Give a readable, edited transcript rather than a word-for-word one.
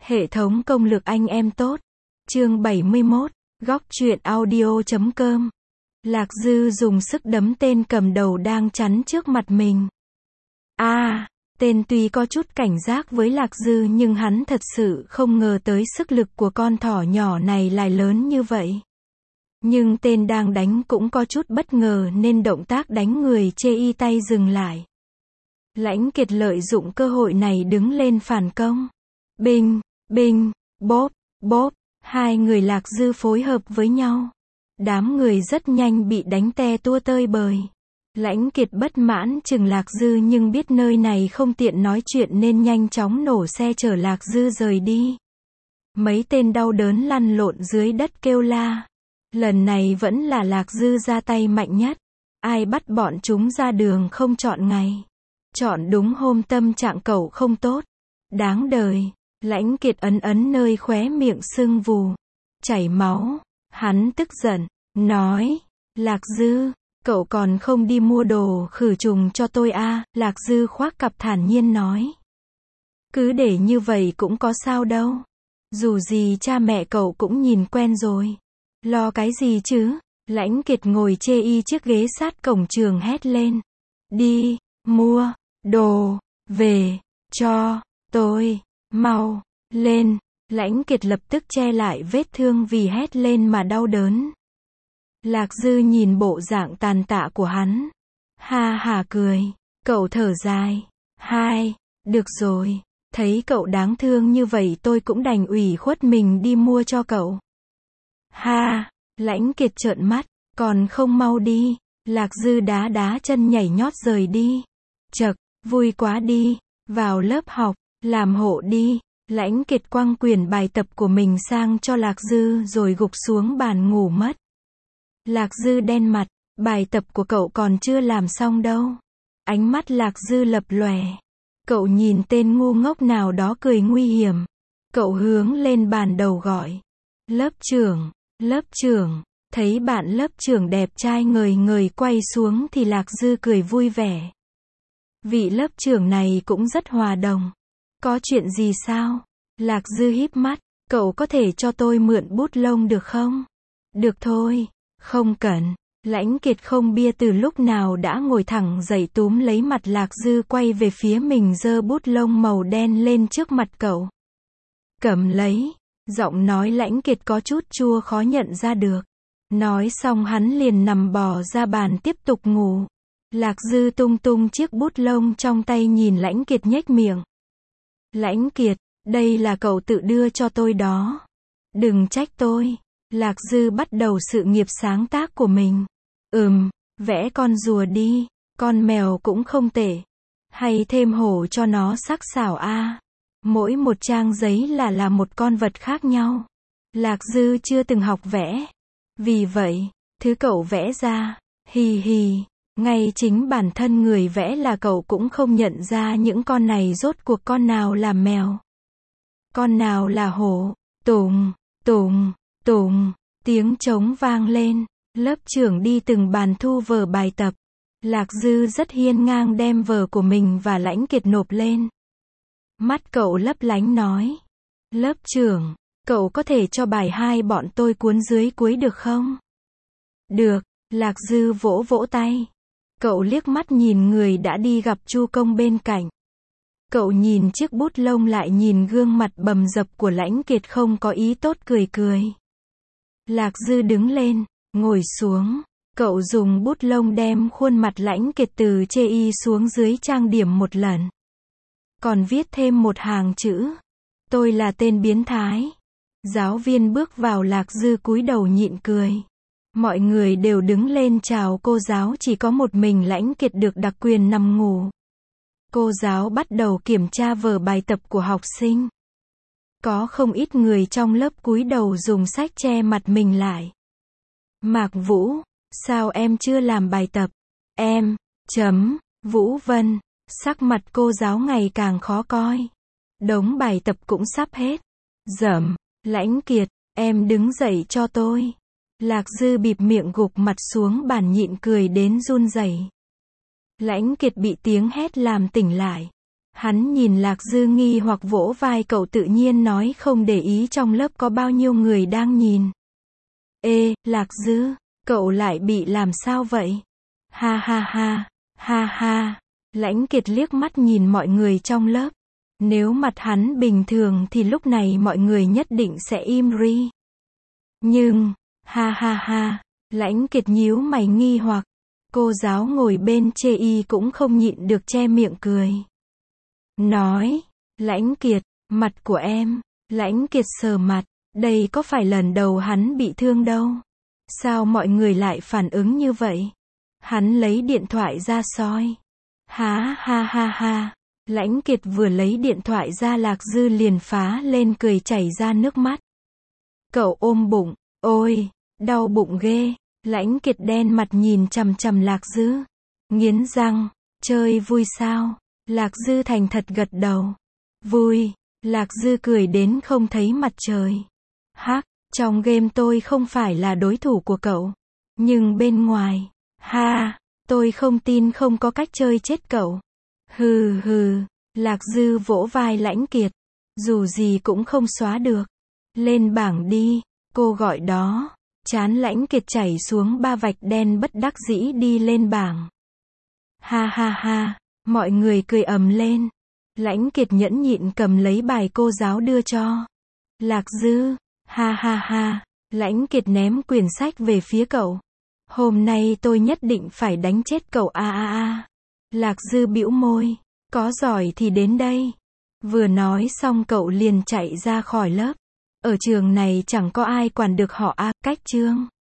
Hệ thống công lực anh em tốt. Chương 71, góc truyện audio.com. Lạc Dư dùng sức đấm tên cầm đầu đang chắn trước mặt mình. Tên tuy có chút cảnh giác với Lạc Dư nhưng hắn thật sự không ngờ tới sức lực của con thỏ nhỏ này lại lớn như vậy. Nhưng tên đang đánh cũng có chút bất ngờ nên động tác đánh người chê y tay dừng lại. Lãnh Kiệt lợi dụng cơ hội này đứng lên phản công. Binh, binh, bóp, bóp, hai người Lạc Dư phối hợp với nhau. Đám người rất nhanh bị đánh te tua tơi bời. Lãnh Kiệt bất mãn chừng Lạc Dư nhưng biết nơi này không tiện nói chuyện nên nhanh chóng nổ xe chở Lạc Dư rời đi. Mấy tên đau đớn lăn lộn dưới đất kêu la. Lần này vẫn là Lạc Dư ra tay mạnh nhất. Ai bắt bọn chúng ra đường không chọn ngày. Chọn đúng hôm tâm trạng cậu không tốt. Đáng đời. Lãnh Kiệt ấn nơi khóe miệng sưng vù. Chảy máu. Hắn tức giận. Nói. Lạc Dư. Cậu còn không đi mua đồ khử trùng cho tôi à? Lạc Dư khoác cặp thản nhiên nói. Cứ để như vậy cũng có sao đâu. Dù gì cha mẹ cậu cũng nhìn quen rồi. Lo cái gì chứ? Lãnh Kiệt ngồi chê y chiếc ghế sát cổng trường hét lên. Đi, mua, đồ, về, cho, tôi, mau, lên. Lãnh Kiệt lập tức che lại vết thương vì hét lên mà đau đớn. Lạc Dư nhìn bộ dạng tàn tạ của hắn. Ha ha cười. Cậu thở dài. Được rồi. Thấy cậu đáng thương như vậy tôi cũng đành ủy khuất mình đi mua cho cậu. Lãnh Kiệt trợn mắt. Còn không mau đi. Lạc Dư đá chân nhảy nhót rời đi. Chậc, vui quá đi. Vào lớp học, làm hộ đi. Lãnh Kiệt quăng quyển bài tập của mình sang cho Lạc Dư rồi gục xuống bàn ngủ mất. Lạc Dư đen mặt, bài tập của cậu còn chưa làm xong đâu. Ánh mắt Lạc Dư lập lòe. Cậu nhìn tên ngu ngốc nào đó cười nguy hiểm. Cậu hướng lên bàn đầu gọi. Lớp trưởng, thấy bạn lớp trưởng đẹp trai ngời ngời quay xuống thì Lạc Dư cười vui vẻ. Vị lớp trưởng này cũng rất hòa đồng. Có chuyện gì sao? Lạc Dư híp mắt, cậu có thể cho tôi mượn bút lông được không? Được thôi. Không cần. Lãnh Kiệt không bia từ lúc nào đã ngồi thẳng dậy túm lấy mặt Lạc Dư quay về phía mình giơ bút lông màu đen lên trước mặt cậu. Cầm lấy. Giọng nói Lãnh Kiệt có chút chua khó nhận ra được. Nói xong hắn liền nằm bò ra bàn tiếp tục ngủ. Lạc Dư tung tung chiếc bút lông trong tay nhìn Lãnh Kiệt nhếch miệng. Lãnh Kiệt, đây là cậu tự đưa cho tôi đó. Đừng trách tôi. Lạc Dư bắt đầu sự nghiệp sáng tác của mình. Vẽ con rùa đi, con mèo cũng không tệ. Hay thêm hổ cho nó sắc sảo a. Mỗi một trang giấy là một con vật khác nhau. Lạc Dư chưa từng học vẽ. Vì vậy, thứ cậu vẽ ra, ngay chính bản thân người vẽ là cậu cũng không nhận ra những con này rốt cuộc con nào là mèo. Con nào là hổ. Tùng, tiếng trống vang lên, lớp trưởng đi từng bàn thu vở bài tập. Lạc Dư rất hiên ngang đem vở của mình và Lãnh Kiệt nộp lên. Mắt cậu lấp lánh nói. Lớp trưởng, cậu có thể cho bài 2 bọn tôi cuốn dưới cuối được không? Được, Lạc Dư vỗ vỗ tay. Cậu liếc mắt nhìn người đã đi gặp Chu Công bên cạnh. Cậu nhìn chiếc bút lông lại nhìn gương mặt bầm dập của Lãnh Kiệt không có ý tốt cười. Lạc Dư đứng lên, ngồi xuống. Cậu dùng bút lông đem khuôn mặt Lãnh Kiệt từ chê y xuống dưới trang điểm một lần. Còn viết thêm một hàng chữ. Tôi là tên biến thái. Giáo viên bước vào Lạc Dư cúi đầu nhịn cười. Mọi người đều đứng lên chào cô giáo, chỉ có một mình Lãnh Kiệt được đặc quyền nằm ngủ. Cô giáo bắt đầu kiểm tra vở bài tập của học sinh. Có không ít người trong lớp cúi đầu dùng sách che mặt mình lại. Mạc Vũ, sao em chưa làm bài tập? Em, Vũ Vân, sắc mặt cô giáo ngày càng khó coi. Đống bài tập cũng sắp hết. Lãnh Kiệt, em đứng dậy cho tôi. Lạc Dư bịt miệng gục mặt xuống bàn nhịn cười đến run rẩy. Lãnh Kiệt bị tiếng hét làm tỉnh lại. Hắn nhìn Lạc Dư nghi hoặc vỗ vai cậu tự nhiên nói không để ý trong lớp có bao nhiêu người đang nhìn. Ê, Lạc Dư, cậu lại bị làm sao vậy? Ha ha ha, ha ha. Lãnh Kiệt liếc mắt nhìn mọi người trong lớp. Nếu mặt hắn bình thường thì lúc này mọi người nhất định sẽ im ri. Nhưng, ha ha ha, Lãnh Kiệt nhíu mày nghi hoặc. Cô giáo ngồi bên chê y cũng không nhịn được che miệng cười. Nói, Lãnh Kiệt, mặt của em. Lãnh Kiệt sờ mặt, đây có phải lần đầu hắn bị thương đâu. Sao mọi người lại phản ứng như vậy? Hắn lấy điện thoại ra soi. Ha ha ha ha. Lãnh Kiệt vừa lấy điện thoại ra Lạc Dư liền phá lên cười chảy ra nước mắt. Cậu ôm bụng, ôi, đau bụng ghê. Lãnh Kiệt đen mặt nhìn chằm chằm Lạc Dư. Nghiến răng, chơi vui sao? Lạc Dư thành thật gật đầu. Vui. Lạc Dư cười đến không thấy mặt trời. Hắc, trong game tôi không phải là đối thủ của cậu. Nhưng bên ngoài, ha, tôi không tin không có cách chơi chết cậu. Hừ hừ, Lạc Dư vỗ vai Lãnh Kiệt. Dù gì cũng không xóa được. Lên bảng đi, cô gọi đó. Trán Lãnh Kiệt chảy xuống ba vạch đen bất đắc dĩ đi lên bảng. Ha ha ha, mọi người cười ầm lên. Lãnh Kiệt nhẫn nhịn cầm lấy bài cô giáo đưa cho. Lạc Dư, ha ha ha, Lãnh Kiệt ném quyển sách về phía cậu. Hôm nay tôi nhất định phải đánh chết cậu a a a. Lạc Dư bĩu môi, có giỏi thì đến đây. Vừa nói xong cậu liền chạy ra khỏi lớp. Ở trường này chẳng có ai quản được họ a. Cách chương